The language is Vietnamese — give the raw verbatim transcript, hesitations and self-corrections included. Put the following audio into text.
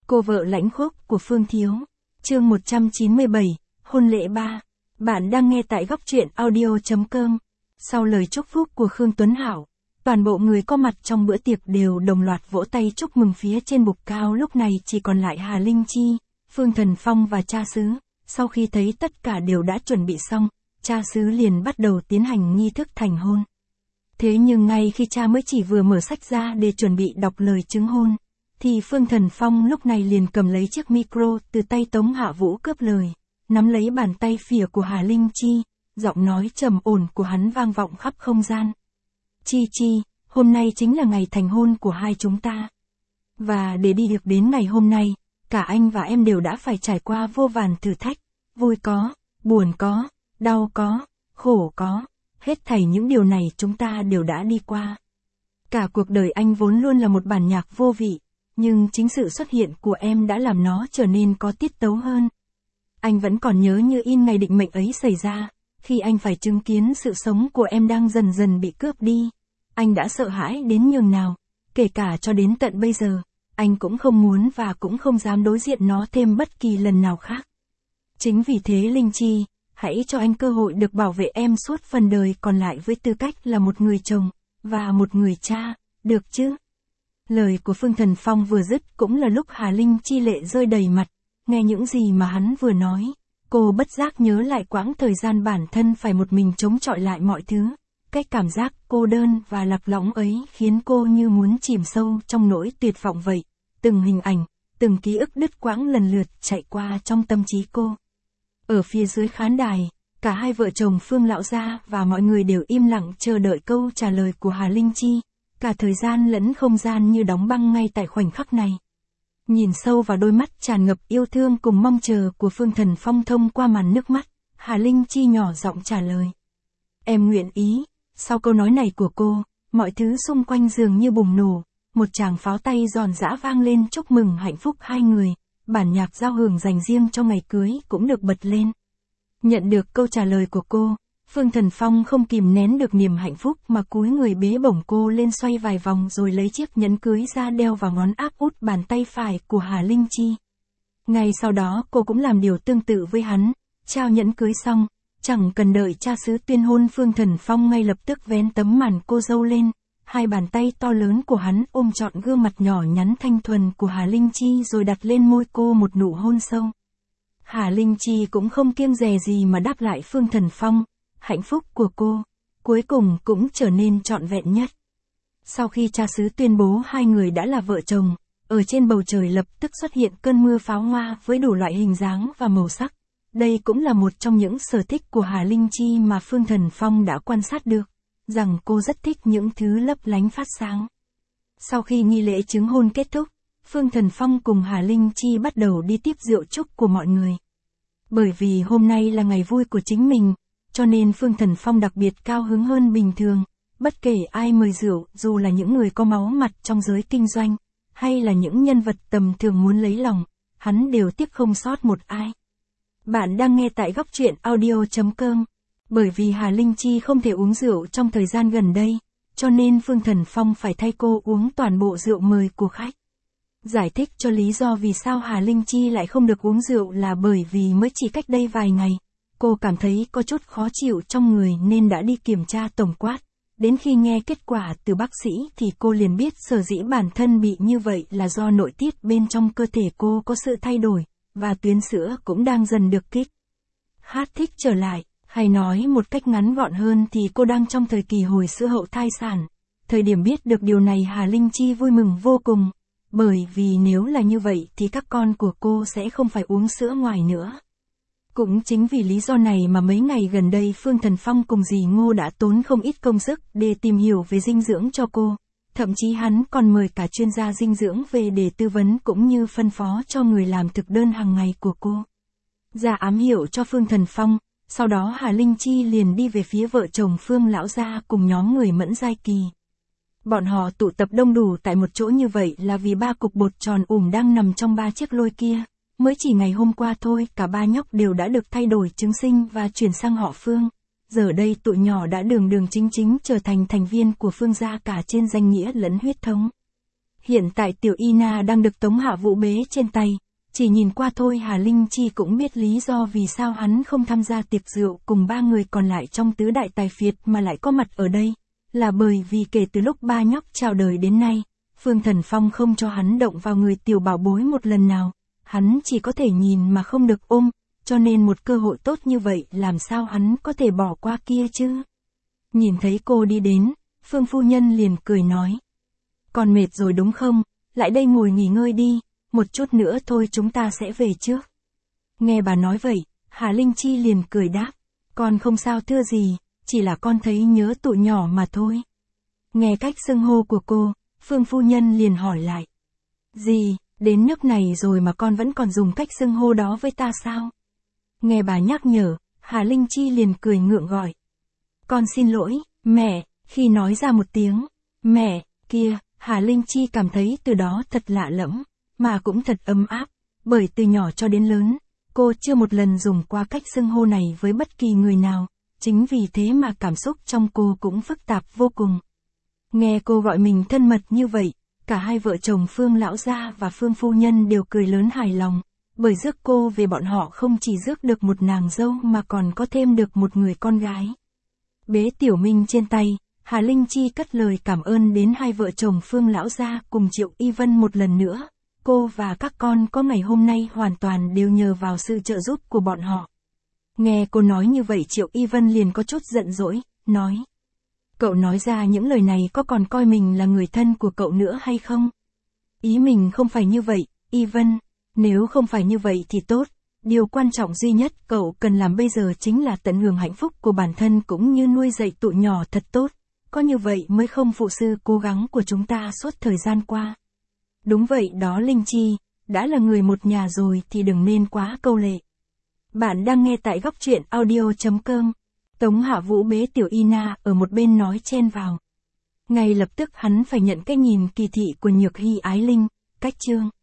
Cô vợ lãnh khốc của Phương Thiếu. Chương một trăm chín mươi bảy, hôn lễ ba. Bạn đang nghe tại góc truyện audio chấm com. Sau lời chúc phúc của Khương Tuấn Hảo, toàn bộ người có mặt trong bữa tiệc đều đồng loạt vỗ tay chúc mừng. Phía trên bục cao lúc này chỉ còn lại Hà Linh Chi, Phương Thần Phong và cha xứ. Sau khi thấy tất cả đều đã chuẩn bị xong, cha xứ liền bắt đầu tiến hành nghi thức thành hôn. Thế nhưng ngay khi cha mới chỉ vừa mở sách ra để chuẩn bị đọc lời chứng hôn, thì Phương Thần Phong lúc này liền cầm lấy chiếc micro từ tay Tống Hạ Vũ cướp lời, nắm lấy bàn tay phìa của Hà Linh Chi, giọng nói trầm ổn của hắn vang vọng khắp không gian. Chi Chi, hôm nay chính là ngày thành hôn của hai chúng ta. Và để đi được đến ngày hôm nay, cả anh và em đều đã phải trải qua vô vàn thử thách, vui có, buồn có, đau có, khổ có, hết thảy những điều này chúng ta đều đã đi qua. Cả cuộc đời anh vốn luôn là một bản nhạc vô vị, nhưng chính sự xuất hiện của em đã làm nó trở nên có tiết tấu hơn. Anh vẫn còn nhớ như in ngày định mệnh ấy xảy ra, khi anh phải chứng kiến sự sống của em đang dần dần bị cướp đi. Anh đã sợ hãi đến nhường nào, kể cả cho đến tận bây giờ, anh cũng không muốn và cũng không dám đối diện nó thêm bất kỳ lần nào khác. Chính vì thế Linh Chi, hãy cho anh cơ hội được bảo vệ em suốt phần đời còn lại với tư cách là một người chồng, và một người cha, được chứ? Lời của Phương Thần Phong vừa dứt cũng là lúc Hà Linh Chi lệ rơi đầy mặt, nghe những gì mà hắn vừa nói, cô bất giác nhớ lại quãng thời gian bản thân phải một mình chống chọi lại mọi thứ. Cái cảm giác cô đơn và lạc lõng ấy khiến cô như muốn chìm sâu trong nỗi tuyệt vọng vậy. Từng hình ảnh, từng ký ức đứt quãng lần lượt chạy qua trong tâm trí cô. Ở phía dưới khán đài, cả hai vợ chồng Phương lão gia và mọi người đều im lặng chờ đợi câu trả lời của Hà Linh Chi. Cả thời gian lẫn không gian như đóng băng ngay tại khoảnh khắc này. Nhìn sâu vào đôi mắt tràn ngập yêu thương cùng mong chờ của Phương Thần Phong thông qua màn nước mắt, Hà Linh Chi nhỏ giọng trả lời. Em nguyện ý. Sau câu nói này của cô, mọi thứ xung quanh dường như bùng nổ, một tràng pháo tay giòn giã vang lên chúc mừng hạnh phúc hai người, bản nhạc giao hưởng dành riêng cho ngày cưới cũng được bật lên. Nhận được câu trả lời của cô, Phương Thần Phong không kìm nén được niềm hạnh phúc mà cúi người bế bổng cô lên xoay vài vòng rồi lấy chiếc nhẫn cưới ra đeo vào ngón áp út bàn tay phải của Hà Linh Chi. Ngay sau đó cô cũng làm điều tương tự với hắn, trao nhẫn cưới xong, chẳng cần đợi cha xứ tuyên hôn Phương Thần Phong ngay lập tức vén tấm màn cô dâu lên, hai bàn tay to lớn của hắn ôm trọn gương mặt nhỏ nhắn thanh thuần của Hà Linh Chi rồi đặt lên môi cô một nụ hôn sâu. Hà Linh Chi cũng không kiêng dè gì mà đáp lại Phương Thần Phong, hạnh phúc của cô, cuối cùng cũng trở nên trọn vẹn nhất. Sau khi cha xứ tuyên bố hai người đã là vợ chồng, ở trên bầu trời lập tức xuất hiện cơn mưa pháo hoa với đủ loại hình dáng và màu sắc. Đây cũng là một trong những sở thích của Hà Linh Chi mà Phương Thần Phong đã quan sát được, rằng cô rất thích những thứ lấp lánh phát sáng. Sau khi nghi lễ chứng hôn kết thúc, Phương Thần Phong cùng Hà Linh Chi bắt đầu đi tiếp rượu chúc của mọi người. Bởi vì hôm nay là ngày vui của chính mình, cho nên Phương Thần Phong đặc biệt cao hứng hơn bình thường, bất kể ai mời rượu, dù là những người có máu mặt trong giới kinh doanh, hay là những nhân vật tầm thường muốn lấy lòng, hắn đều tiếp không sót một ai. Bạn đang nghe tại góc truyện audio chấm com. Bởi vì Hà Linh Chi không thể uống rượu trong thời gian gần đây, cho nên Phương Thần Phong phải thay cô uống toàn bộ rượu mời của khách. Giải thích cho lý do vì sao Hà Linh Chi lại không được uống rượu là bởi vì mới chỉ cách đây vài ngày, cô cảm thấy có chút khó chịu trong người nên đã đi kiểm tra tổng quát. Đến khi nghe kết quả từ bác sĩ thì cô liền biết sở dĩ bản thân bị như vậy là do nội tiết bên trong cơ thể cô có sự thay đổi, và tuyến sữa cũng đang dần được kích hát thích trở lại, hay nói một cách ngắn gọn hơn thì cô đang trong thời kỳ hồi sữa hậu thai sản. Thời điểm biết được điều này Hà Linh Chi vui mừng vô cùng, bởi vì nếu là như vậy thì các con của cô sẽ không phải uống sữa ngoài nữa. Cũng chính vì lý do này mà mấy ngày gần đây Phương Thần Phong cùng dì Ngô đã tốn không ít công sức để tìm hiểu về dinh dưỡng cho cô. Thậm chí hắn còn mời cả chuyên gia dinh dưỡng về để tư vấn cũng như phân phó cho người làm thực đơn hàng ngày của cô. Ra ám hiệu cho Phương Thần Phong, sau đó Hà Linh Chi liền đi về phía vợ chồng Phương lão gia cùng nhóm người Mẫn Giai Kỳ. Bọn họ tụ tập đông đủ tại một chỗ như vậy là vì ba cục bột tròn ủm đang nằm trong ba chiếc lôi kia. Mới chỉ ngày hôm qua thôi, cả ba nhóc đều đã được thay đổi chứng sinh và chuyển sang họ Phương. Giờ đây tụi nhỏ đã đường đường chính chính trở thành thành viên của Phương gia cả trên danh nghĩa lẫn huyết thống. Hiện tại tiểu Ina đang được Tống Hạ Vũ bế trên tay. Chỉ nhìn qua thôi Hà Linh Chi cũng biết lý do vì sao hắn không tham gia tiệc rượu cùng ba người còn lại trong tứ đại tài phiệt mà lại có mặt ở đây. Là bởi vì kể từ lúc ba nhóc chào đời đến nay, Phương Thần Phong không cho hắn động vào người tiểu bảo bối một lần nào. Hắn chỉ có thể nhìn mà không được ôm, cho nên một cơ hội tốt như vậy làm sao hắn có thể bỏ qua kia chứ. Nhìn thấy cô đi đến, Phương phu nhân liền cười nói. Con mệt rồi đúng không, lại đây ngồi nghỉ ngơi đi, một chút nữa thôi chúng ta sẽ về trước. Nghe bà nói vậy, Hà Linh Chi liền cười đáp. Con không sao thưa gì, chỉ là con thấy nhớ tụi nhỏ mà thôi. Nghe cách xưng hô của cô, Phương phu nhân liền hỏi lại. Gì, đến nước này rồi mà con vẫn còn dùng cách xưng hô đó với ta sao? Nghe bà nhắc nhở, Hà Linh Chi liền cười ngượng gọi. Con xin lỗi, mẹ, khi nói ra một tiếng, mẹ, kia, Hà Linh Chi cảm thấy từ đó thật lạ lẫm, mà cũng thật ấm áp, bởi từ nhỏ cho đến lớn, cô chưa một lần dùng qua cách xưng hô này với bất kỳ người nào, chính vì thế mà cảm xúc trong cô cũng phức tạp vô cùng. Nghe cô gọi mình thân mật như vậy, cả hai vợ chồng Phương lão gia và Phương phu nhân đều cười lớn hài lòng, bởi rước cô về bọn họ không chỉ rước được một nàng dâu mà còn có thêm được một người con gái. Bế Tiểu Minh trên tay, Hà Linh Chi cất lời cảm ơn đến hai vợ chồng Phương lão gia cùng Triệu Y Vân một lần nữa. Cô và các con có ngày hôm nay hoàn toàn đều nhờ vào sự trợ giúp của bọn họ. Nghe cô nói như vậy Triệu Y Vân liền có chút giận dỗi, nói. Cậu nói ra những lời này có còn coi mình là người thân của cậu nữa hay không? Ý mình không phải như vậy, Y Vân. Nếu không phải như vậy thì tốt. Điều quan trọng duy nhất cậu cần làm bây giờ chính là tận hưởng hạnh phúc của bản thân cũng như nuôi dạy tụi nhỏ thật tốt. Có như vậy mới không phụ sự cố gắng của chúng ta suốt thời gian qua. Đúng vậy đó Linh Chi, đã là người một nhà rồi thì đừng nên quá câu lệ. Bạn đang nghe tại góc truyện audio chấm com. Tống Hạ Vũ bế tiểu Ina ở một bên nói chen vào. Ngay lập tức hắn phải nhận cái nhìn kỳ thị của Nhược Hy Ái Linh, cách chương.